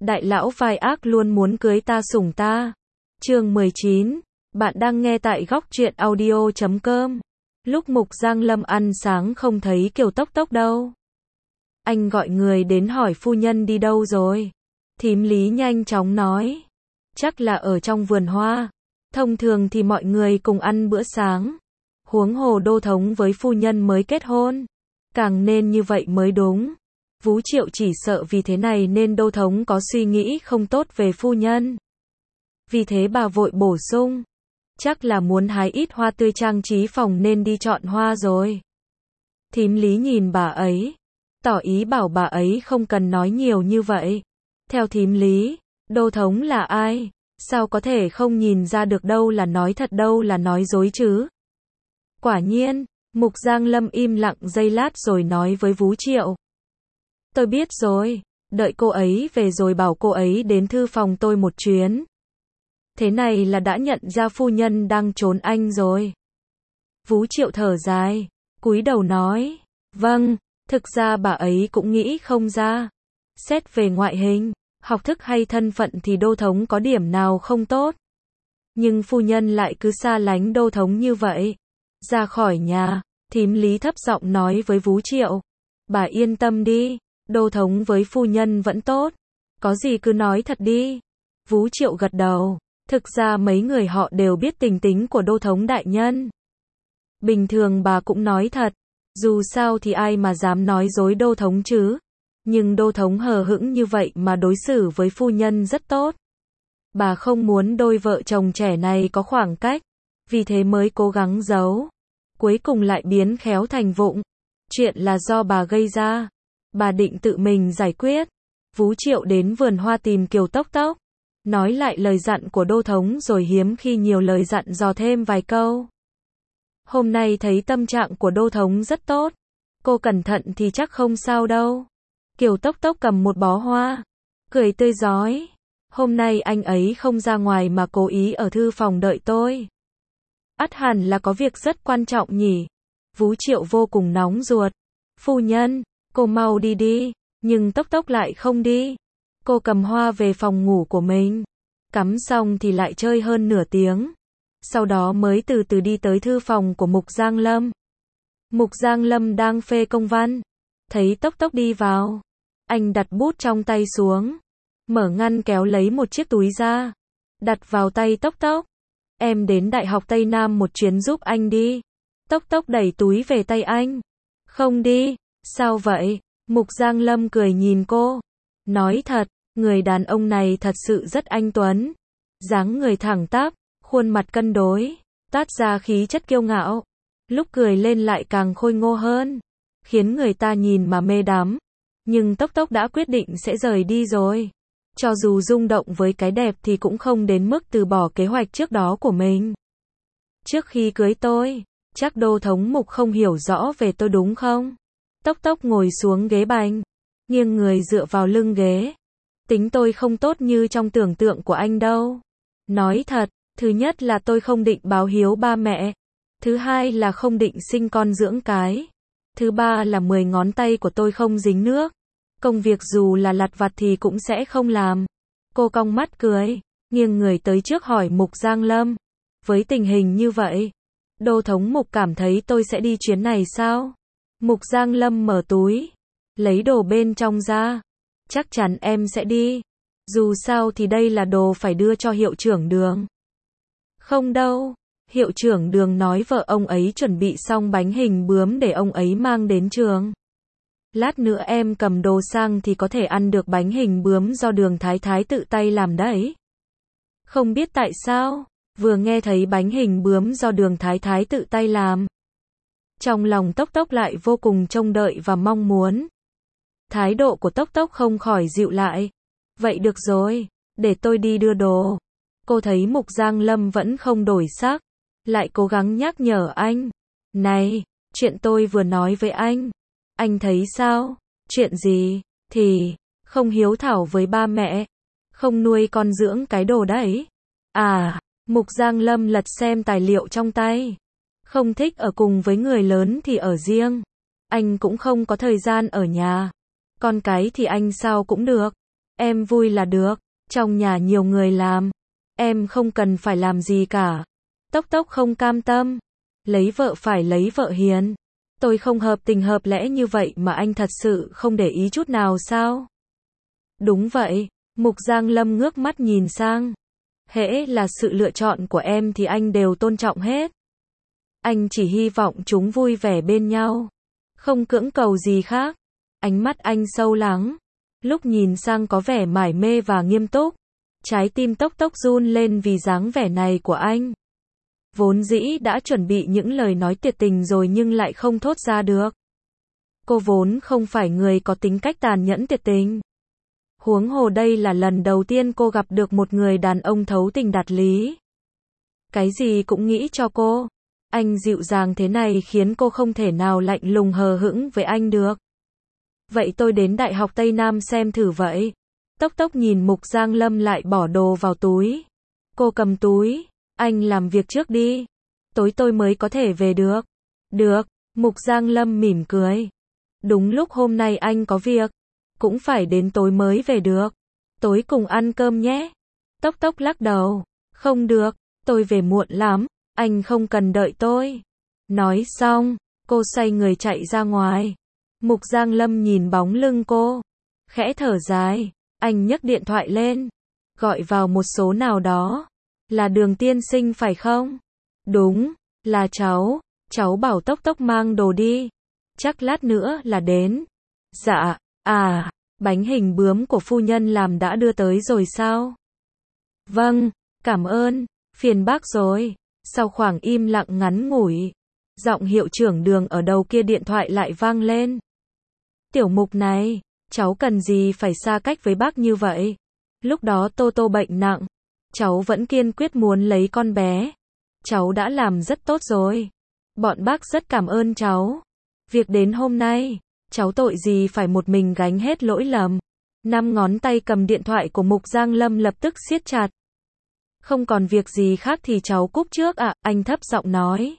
Đại lão vai ác luôn muốn cưới ta sủng ta. Chương 19. Bạn đang nghe tại góc truyện audio.com. Lúc Mục Giang Lâm ăn sáng không thấy Kiều Tốc Tốc đâu. Anh gọi người đến hỏi phu nhân đi đâu rồi. Thím Lý nhanh chóng nói. Chắc là ở trong vườn hoa. Thông thường thì mọi người cùng ăn bữa sáng. Huống hồ Đô Thống với phu nhân mới kết hôn. Càng nên như vậy mới đúng. Vú Triệu chỉ sợ vì thế này nên Đô Thống có suy nghĩ không tốt về phu nhân. Vì thế bà vội bổ sung. Chắc là muốn hái ít hoa tươi trang trí phòng nên đi chọn hoa rồi. Thím Lý nhìn bà ấy. Tỏ ý bảo bà ấy không cần nói nhiều như vậy. Theo thím Lý, Đô Thống là ai? Sao có thể không nhìn ra được đâu là nói thật đâu là nói dối chứ? Quả nhiên, Mục Giang Lâm im lặng giây lát rồi nói với Vú Triệu. Tôi biết rồi, đợi cô ấy về rồi bảo cô ấy đến thư phòng tôi một chuyến. Thế này là đã nhận ra phu nhân đang trốn anh rồi. Vú Triệu thở dài, cúi đầu nói, vâng, thực ra bà ấy cũng nghĩ không ra. Xét về ngoại hình, học thức hay thân phận thì Đô Thống có điểm nào không tốt. Nhưng phu nhân lại cứ xa lánh Đô Thống như vậy. Ra khỏi nhà, thím Lý thấp giọng nói với Vú Triệu. Bà yên tâm đi, Đô Thống với phu nhân vẫn tốt. Có gì cứ nói thật đi. Vú Triệu gật đầu. Thực ra mấy người họ đều biết tình tính của Đô Thống đại nhân. Bình thường bà cũng nói thật. Dù sao thì ai mà dám nói dối Đô Thống chứ. Nhưng Đô Thống hờ hững như vậy mà đối xử với phu nhân rất tốt. Bà không muốn đôi vợ chồng trẻ này có khoảng cách. Vì thế mới cố gắng giấu. Cuối cùng lại biến khéo thành vụng. Chuyện là do bà gây ra. Bà định tự mình giải quyết. Vú Triệu đến vườn hoa tìm Kiều Tốc Tốc. Nói lại lời dặn của Đô Thống rồi hiếm khi nhiều lời dặn dò thêm vài câu. Hôm nay thấy tâm trạng của Đô Thống rất tốt. Cô cẩn thận thì chắc không sao đâu. Kiều Tốc Tốc cầm một bó hoa. Cười tươi rói. Hôm nay anh ấy không ra ngoài mà cố ý ở thư phòng đợi tôi. Ắt hẳn là có việc rất quan trọng nhỉ. Vú Triệu vô cùng nóng ruột. Phu nhân, cô mau đi đi. Nhưng Tốc Tốc lại không đi. Cô cầm hoa về phòng ngủ của mình. Cắm xong thì lại chơi hơn nửa tiếng. Sau đó mới từ từ đi tới thư phòng của Mục Giang Lâm. Mục Giang Lâm đang phê công văn. Thấy Tốc Tốc đi vào. Anh đặt bút trong tay xuống. Mở ngăn kéo lấy một chiếc túi ra. Đặt vào tay Tốc Tốc. Em đến Đại học Tây Nam một chuyến giúp anh đi. Tốc Tốc đẩy túi về tay anh. Không đi. Sao vậy? Mục Giang Lâm cười nhìn cô. Nói thật, người đàn ông này thật sự rất anh tuấn. Dáng người thẳng tắp, khuôn mặt cân đối, toát ra khí chất kiêu ngạo. Lúc cười lên lại càng khôi ngô hơn. Khiến người ta nhìn mà mê đắm. Nhưng Tốc Tốc đã quyết định sẽ rời đi rồi. Cho dù rung động với cái đẹp thì cũng không đến mức từ bỏ kế hoạch trước đó của mình. Trước khi cưới tôi, chắc Đô Thống Mục không hiểu rõ về tôi đúng không? Tốc Tốc ngồi xuống ghế bành, nghiêng người dựa vào lưng ghế. Tính tôi không tốt như trong tưởng tượng của anh đâu. Nói thật, thứ nhất là tôi không định báo hiếu ba mẹ. Thứ hai là không định sinh con dưỡng cái. Thứ ba là 10 ngón tay của tôi không dính nước. Công việc dù là lặt vặt thì cũng sẽ không làm. Cô cong mắt cười, nghiêng người tới trước hỏi Mục Giang Lâm. Với tình hình như vậy, Đô Thống Mục cảm thấy tôi sẽ đi chuyến này sao? Mục Giang Lâm mở túi, lấy đồ bên trong ra. Chắc chắn em sẽ đi. Dù sao thì đây là đồ phải đưa cho hiệu trưởng Đường. Không đâu. Hiệu trưởng Đường nói vợ ông ấy chuẩn bị xong bánh hình bướm để ông ấy mang đến trường. Lát nữa em cầm đồ sang thì có thể ăn được bánh hình bướm do Đường Thái Thái tự tay làm đấy. Không biết tại sao, vừa nghe thấy bánh hình bướm do Đường Thái Thái tự tay làm. Trong lòng Tốc Tốc lại vô cùng trông đợi và mong muốn. Thái độ của Tốc Tốc không khỏi dịu lại. Vậy được rồi, để tôi đi đưa đồ. Cô thấy Mục Giang Lâm vẫn không đổi sắc. Lại cố gắng nhắc nhở anh. Này, chuyện tôi vừa nói với anh thấy sao? Chuyện gì? Thì, không hiếu thảo với ba mẹ. Không nuôi con dưỡng cái đồ đấy. À, Mục Giang Lâm lật xem tài liệu trong tay. Không thích ở cùng với người lớn thì ở riêng. Anh cũng không có thời gian ở nhà. Con cái thì anh sao cũng được. Em vui là được, trong nhà nhiều người làm. Em không cần phải làm gì cả. Tốc Tốc không cam tâm. Lấy vợ phải lấy vợ hiền. Tôi không hợp tình hợp lẽ như vậy mà anh thật sự không để ý chút nào sao? Đúng vậy. Mục Giang Lâm ngước mắt nhìn sang. Hễ là sự lựa chọn của em thì anh đều tôn trọng hết. Anh chỉ hy vọng chúng vui vẻ bên nhau. Không cưỡng cầu gì khác. Ánh mắt anh sâu lắng. Lúc nhìn sang có vẻ mải mê và nghiêm túc. Trái tim Tốc Tốc run lên vì dáng vẻ này của anh. Vốn dĩ đã chuẩn bị những lời nói tuyệt tình rồi nhưng lại không thốt ra được. Cô vốn không phải người có tính cách tàn nhẫn tuyệt tình. Huống hồ đây là lần đầu tiên cô gặp được một người đàn ông thấu tình đạt lý. Cái gì cũng nghĩ cho cô. Anh dịu dàng thế này khiến cô không thể nào lạnh lùng hờ hững với anh được. Vậy tôi đến Đại học Tây Nam xem thử vậy. Tốc Tốc nhìn Mục Giang Lâm lại bỏ đồ vào túi. Cô cầm túi. Anh làm việc trước đi. Tối tôi mới có thể về được. Được. Mục Giang Lâm mỉm cười. Đúng lúc hôm nay anh có việc. Cũng phải đến tối mới về được. Tối cùng ăn cơm nhé. Tốc Tốc lắc đầu. Không được. Tôi về muộn lắm. Anh không cần đợi tôi. Nói xong. Cô xoay người chạy ra ngoài. Mục Giang Lâm nhìn bóng lưng cô. Khẽ thở dài. Anh nhấc điện thoại lên. Gọi vào một số nào đó. Là Đường tiên sinh phải không? Đúng. Là cháu. Cháu bảo Tốc Tốc mang đồ đi. Chắc lát nữa là đến. Dạ. À. Bánh hình bướm của phu nhân làm đã đưa tới rồi sao? Vâng. Cảm ơn. Phiền bác rồi. Sau khoảng im lặng ngắn ngủi. Giọng hiệu trưởng Đường ở đầu kia điện thoại lại vang lên. Tiểu Mục này. Cháu cần gì phải xa cách với bác như vậy? Lúc đó Tô Tô bệnh nặng. Cháu vẫn kiên quyết muốn lấy con bé. Cháu đã làm rất tốt rồi. Bọn bác rất cảm ơn cháu. Việc đến hôm nay, cháu tội gì phải một mình gánh hết lỗi lầm. 5 ngón tay cầm điện thoại của Mục Giang Lâm lập tức siết chặt. Không còn việc gì khác thì cháu cúp trước ạ, anh thấp giọng nói.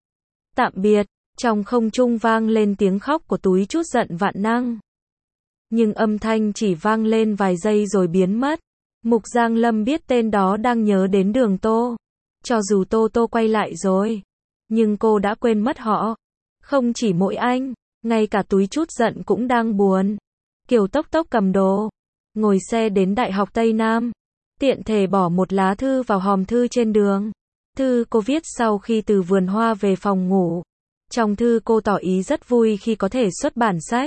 Tạm biệt, trong không trung vang lên tiếng khóc của Túi Chút Giận vạn năng. Nhưng âm thanh chỉ vang lên vài giây rồi biến mất. Mục Giang Lâm biết tên đó đang nhớ đến Đường Tô. Cho dù Tô Tô quay lại rồi, nhưng cô đã quên mất họ. Không chỉ mỗi anh, ngay cả Túi Chút Giận cũng đang buồn. Kiều Tốc Tốc cầm đồ, ngồi xe đến Đại học Tây Nam. Tiện thể bỏ một lá thư vào hòm thư trên đường. Thư cô viết sau khi từ vườn hoa về phòng ngủ. Trong thư cô tỏ ý rất vui khi có thể xuất bản sách.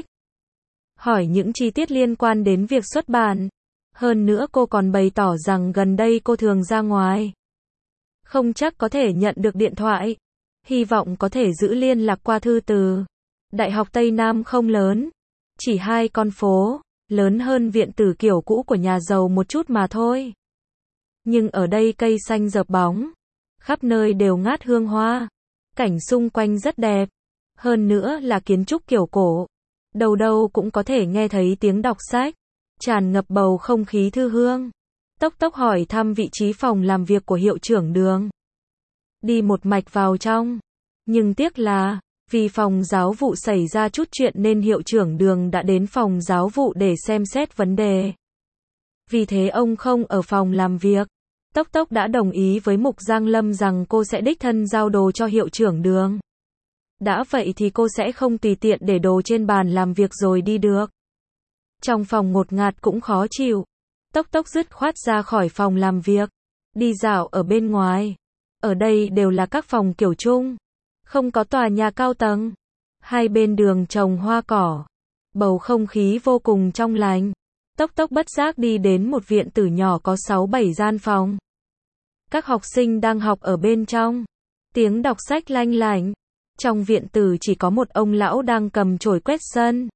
Hỏi những chi tiết liên quan đến việc xuất bản. Hơn nữa cô còn bày tỏ rằng gần đây cô thường ra ngoài. Không chắc có thể nhận được điện thoại. Hy vọng có thể giữ liên lạc qua thư từ. Đại học Tây Nam không lớn. Chỉ 2 con phố. Lớn hơn viện tử kiểu cũ của nhà giàu một chút mà thôi. Nhưng ở đây cây xanh rợp bóng. Khắp nơi đều ngát hương hoa. Cảnh xung quanh rất đẹp. Hơn nữa là kiến trúc kiểu cổ. Đâu đâu cũng có thể nghe thấy tiếng đọc sách. Tràn ngập bầu không khí thư hương. Tốc Tốc hỏi thăm vị trí phòng làm việc của hiệu trưởng Đường. Đi một mạch vào trong. Nhưng tiếc là, vì phòng giáo vụ xảy ra chút chuyện nên hiệu trưởng Đường đã đến phòng giáo vụ để xem xét vấn đề. Vì thế ông không ở phòng làm việc. Tốc Tốc đã đồng ý với Mục Giang Lâm rằng cô sẽ đích thân giao đồ cho hiệu trưởng Đường. Đã vậy thì cô sẽ không tùy tiện để đồ trên bàn làm việc rồi đi được. Trong phòng ngột ngạt cũng khó chịu. Tốc Tốc dứt khoát ra khỏi phòng làm việc. Đi dạo ở bên ngoài. Ở đây đều là các phòng kiểu chung. Không có tòa nhà cao tầng. Hai bên đường trồng hoa cỏ. Bầu không khí vô cùng trong lành. Tốc Tốc bất giác đi đến một viện tử nhỏ có 6-7 gian phòng. Các học sinh đang học ở bên trong. Tiếng đọc sách lanh lảnh. Trong viện tử chỉ có một ông lão đang cầm chổi quét sân.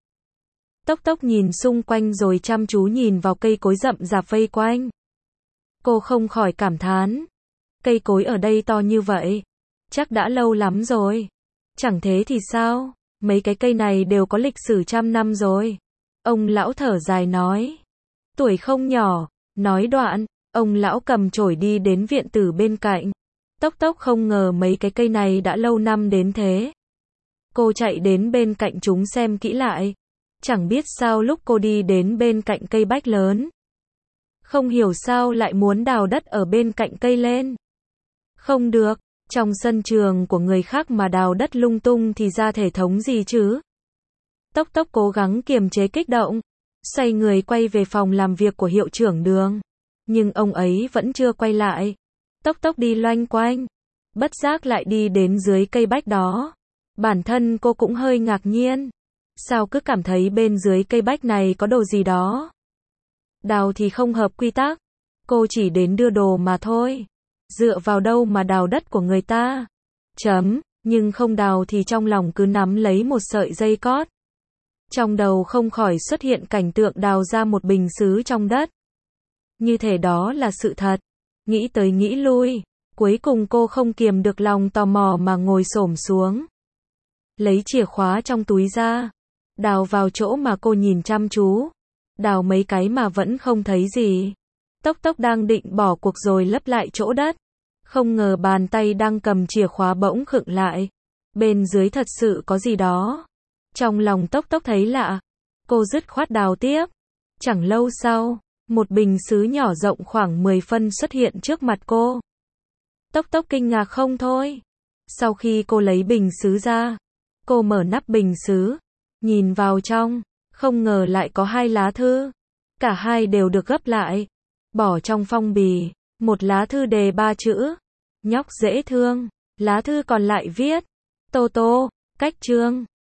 Tốc Tốc nhìn xung quanh rồi chăm chú nhìn vào cây cối rậm rạp vây quanh. Cô không khỏi cảm thán. Cây cối ở đây to như vậy. Chắc đã lâu lắm rồi. Chẳng thế thì sao? Mấy cái cây này đều có lịch sử trăm năm rồi. Ông lão thở dài nói. Tuổi không nhỏ. Nói đoạn, ông lão cầm chổi đi đến viện tử bên cạnh. Tốc Tốc không ngờ mấy cái cây này đã lâu năm đến thế. Cô chạy đến bên cạnh chúng xem kỹ lại. Chẳng biết sao lúc cô đi đến bên cạnh cây bách lớn, Không hiểu sao lại muốn đào đất ở bên cạnh cây lên. Không được, trong sân trường của người khác mà đào đất lung tung thì ra thể thống gì chứ? Tốc Tốc cố gắng kiềm chế kích động, xoay người quay về phòng làm việc của hiệu trưởng Đường. Nhưng ông ấy vẫn chưa quay lại. Tốc Tốc đi loanh quanh, bất giác lại đi đến dưới cây bách đó. Bản thân cô cũng hơi ngạc nhiên. Sao cứ cảm thấy bên dưới cây bách này có đồ gì đó? Đào thì không hợp quy tắc. Cô chỉ đến đưa đồ mà thôi. Dựa vào đâu mà đào đất của người ta? Nhưng không đào thì trong lòng cứ nắm lấy một sợi dây cót. Trong đầu không khỏi xuất hiện cảnh tượng đào ra một bình sứ trong đất. Như thể đó là sự thật. Nghĩ tới nghĩ lui, cuối cùng cô không kiềm được lòng tò mò mà ngồi xổm xuống. Lấy chìa khóa trong túi ra, đào vào chỗ mà cô nhìn chăm chú. Đào mấy cái mà vẫn không thấy gì. Tốc Tốc đang định bỏ cuộc rồi lấp lại chỗ đất. Không ngờ bàn tay đang cầm chìa khóa bỗng khựng lại. Bên dưới thật sự có gì đó. Trong lòng Tốc Tốc thấy lạ. Cô dứt khoát đào tiếp. Chẳng lâu sau, một bình sứ nhỏ rộng khoảng 10 phân xuất hiện trước mặt cô. Tốc Tốc kinh ngạc không thôi. Sau khi cô lấy bình sứ ra, cô mở nắp bình sứ, nhìn vào trong, không ngờ lại có 2 lá thư. Cả hai đều được gấp lại, bỏ trong phong bì. Một lá thư đề 3 chữ: nhóc dễ thương. Lá thư còn lại viết: Tô Tô, cách chương.